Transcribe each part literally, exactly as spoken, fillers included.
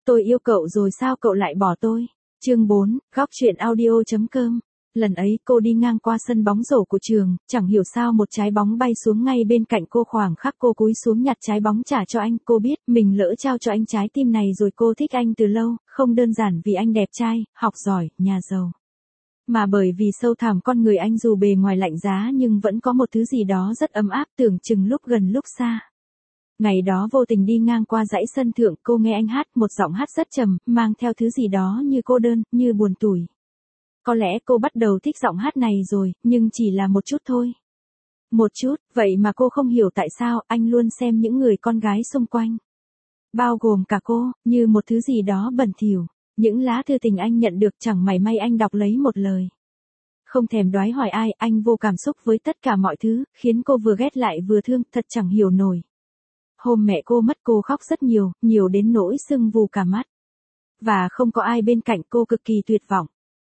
Tôi yêu cậu rồi sao cậu lại bỏ tôi? Chương bốn, góc truyện audio.com. Lần ấy cô đi ngang qua sân bóng rổ của trường, chẳng hiểu sao một trái bóng bay xuống ngay bên cạnh cô, khoảng khắc cô cúi xuống nhặt trái bóng trả cho anh. Cô biết mình lỡ trao cho anh trái tim này rồi. Cô thích anh từ lâu, không đơn giản vì anh đẹp trai, học giỏi, nhà giàu, mà bởi vì sâu thẳm con người anh. Dù bề ngoài lạnh giá nhưng vẫn có một thứ gì đó rất ấm áp, tưởng chừng lúc gần lúc xa. Ngày đó vô tình đi ngang qua dãy sân thượng, cô nghe anh hát một giọng hát rất trầm, mang theo thứ gì đó như cô đơn, như buồn tủi. Có lẽ cô bắt đầu thích giọng hát này rồi, nhưng chỉ là một chút thôi. Một chút, vậy mà cô không hiểu tại sao anh luôn xem những người con gái xung quanh, bao gồm cả cô, như một thứ gì đó bẩn thỉu. Những lá thư tình anh nhận được chẳng mảy may anh đọc lấy một lời. Không thèm đoái hỏi ai, anh vô cảm xúc với tất cả mọi thứ, khiến cô vừa ghét lại vừa thương, thật chẳng hiểu nổi. Hôm mẹ cô mất cô khóc rất nhiều, nhiều đến nỗi sưng vù cả mắt. Và không có ai bên cạnh, cô cực kỳ tuyệt vọng.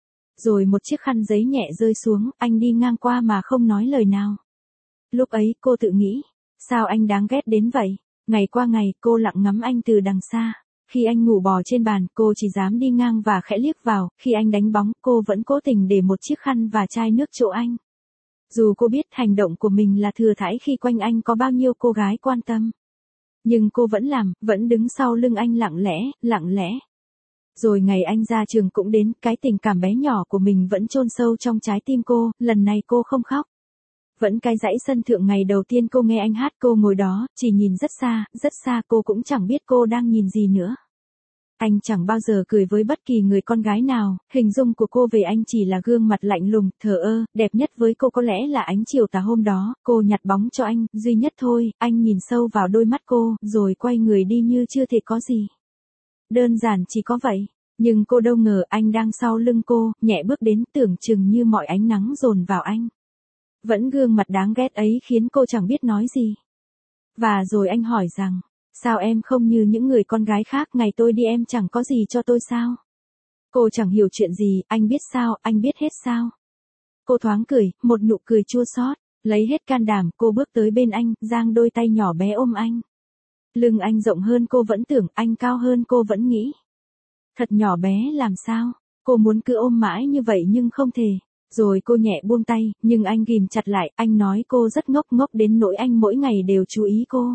Rồi một chiếc khăn giấy nhẹ rơi xuống, anh đi ngang qua mà không nói lời nào. Lúc ấy cô tự nghĩ, sao anh đáng ghét đến vậy? Ngày qua ngày, cô lặng ngắm anh từ đằng xa. Khi anh ngủ bò trên bàn, cô chỉ dám đi ngang và khẽ liếc vào. Khi anh đánh bóng, cô vẫn cố tình để một chiếc khăn và chai nước chỗ anh. Dù cô biết hành động của mình là thừa thãi khi quanh anh có bao nhiêu cô gái quan tâm. Nhưng cô vẫn làm, vẫn đứng sau lưng anh lặng lẽ, lặng lẽ. Rồi ngày anh ra trường cũng đến, cái tình cảm bé nhỏ của mình vẫn chôn sâu trong trái tim cô. Lần này cô không khóc. Vẫn cái dãy sân thượng ngày đầu tiên cô nghe anh hát, cô ngồi đó, chỉ nhìn rất xa, rất xa. Cô cũng chẳng biết cô đang nhìn gì nữa. Anh chẳng bao giờ cười với bất kỳ người con gái nào. Hình dung của cô về anh chỉ là gương mặt lạnh lùng, thờ ơ. Đẹp nhất với cô có lẽ là ánh chiều tà hôm đó. Cô nhặt bóng cho anh, duy nhất thôi. Anh nhìn sâu vào đôi mắt cô, rồi quay người đi như chưa thể có gì. Đơn giản chỉ có vậy. Nhưng cô đâu ngờ anh đang sau lưng cô, nhẹ bước đến, tưởng chừng như mọi ánh nắng dồn vào anh. Vẫn gương mặt đáng ghét ấy khiến cô chẳng biết nói gì. Và rồi anh hỏi rằng, sao em không như những người con gái khác, ngày tôi đi em chẳng có gì cho tôi sao? Cô chẳng hiểu chuyện gì, anh biết sao, anh biết hết sao? Cô thoáng cười, một nụ cười chua xót, lấy hết can đảm, cô bước tới bên anh, giang đôi tay nhỏ bé ôm anh. Lưng anh rộng hơn cô vẫn tưởng, anh cao hơn cô vẫn nghĩ. Thật nhỏ bé làm sao? Cô muốn cứ ôm mãi như vậy nhưng không thể. Rồi cô nhẹ buông tay, nhưng anh ghim chặt lại, anh nói cô rất ngốc, ngốc đến nỗi anh mỗi ngày đều chú ý cô.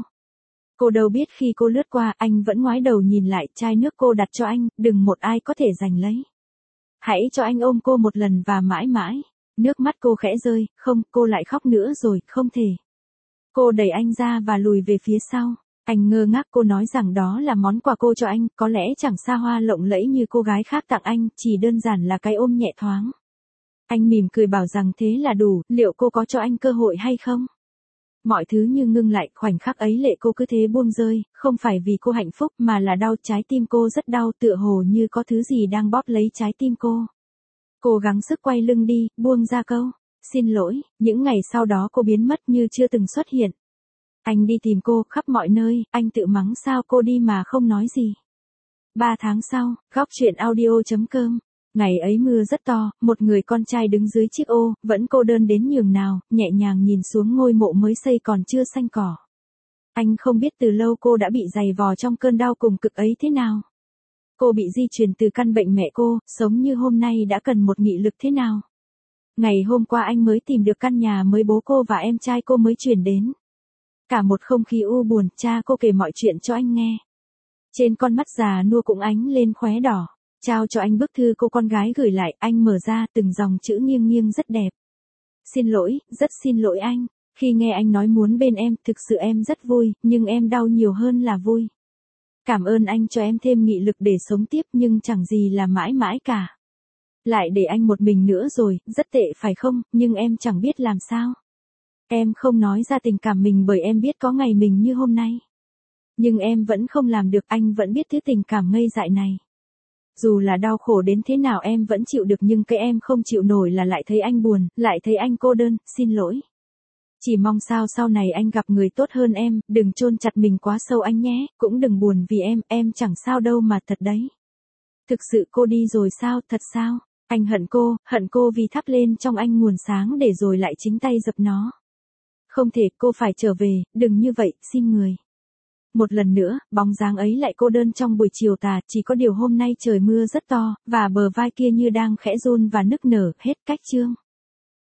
Cô đâu biết khi cô lướt qua, anh vẫn ngoái đầu nhìn lại. Chai nước cô đặt cho anh, đừng một ai có thể giành lấy. Hãy cho anh ôm cô một lần và mãi mãi. Nước mắt cô khẽ rơi, không, cô lại khóc nữa rồi, không thể. Cô đẩy anh ra và lùi về phía sau. Anh ngơ ngác, cô nói rằng đó là món quà cô cho anh, có lẽ chẳng xa hoa lộng lẫy như cô gái khác tặng anh, chỉ đơn giản là cái ôm nhẹ thoáng. Anh mỉm cười bảo rằng thế là đủ, liệu cô có cho anh cơ hội hay không? Mọi thứ như ngưng lại, khoảnh khắc ấy lệ cô cứ thế buông rơi, không phải vì cô hạnh phúc mà là đau, trái tim cô rất đau, tựa hồ như có thứ gì đang bóp lấy trái tim cô. Cô gắng sức quay lưng đi, buông ra câu, xin lỗi. Những ngày sau đó cô biến mất như chưa từng xuất hiện. Anh đi tìm cô khắp mọi nơi, anh tự mắng sao cô đi mà không nói gì. Ba tháng sau, góc truyện audio.com. Ngày ấy mưa rất to, một người con trai đứng dưới chiếc ô, vẫn cô đơn đến nhường nào, nhẹ nhàng nhìn xuống ngôi mộ mới xây còn chưa xanh cỏ. Anh không biết từ lâu cô đã bị giày vò trong cơn đau cùng cực ấy thế nào. Cô bị di truyền từ căn bệnh mẹ cô, sống như hôm nay đã cần một nghị lực thế nào. Ngày hôm qua anh mới tìm được căn nhà mới bố cô và em trai cô mới chuyển đến. Cả một không khí u buồn, cha cô kể mọi chuyện cho anh nghe. Trên con mắt già nua cũng ánh lên khóe đỏ. Trao cho anh bức thư cô con gái gửi lại, anh mở ra, từng dòng chữ nghiêng nghiêng rất đẹp. Xin lỗi, rất xin lỗi anh. Khi nghe anh nói muốn bên em, thực sự em rất vui, nhưng em đau nhiều hơn là vui. Cảm ơn anh cho em thêm nghị lực để sống tiếp, nhưng chẳng gì là mãi mãi cả. Lại để anh một mình nữa rồi, rất tệ phải không, nhưng em chẳng biết làm sao. Em không nói ra tình cảm mình bởi em biết có ngày mình như hôm nay. Nhưng em vẫn không làm được, anh vẫn biết thứ tình cảm ngây dại này. Dù là đau khổ đến thế nào em vẫn chịu được, nhưng cái em không chịu nổi là lại thấy anh buồn, lại thấy anh cô đơn, xin lỗi. Chỉ mong sao sau này anh gặp người tốt hơn em, đừng chôn chặt mình quá sâu anh nhé, cũng đừng buồn vì em, em chẳng sao đâu mà thật đấy. Thực sự cô đi rồi sao, thật sao? Anh hận cô, hận cô vì thắp lên trong anh nguồn sáng để rồi lại chính tay dập nó. Không thể, cô phải trở về, đừng như vậy, xin người. Một lần nữa, bóng dáng ấy lại cô đơn trong buổi chiều tà, chỉ có điều hôm nay trời mưa rất to, và bờ vai kia như đang khẽ run và nức nở, hết cách chương.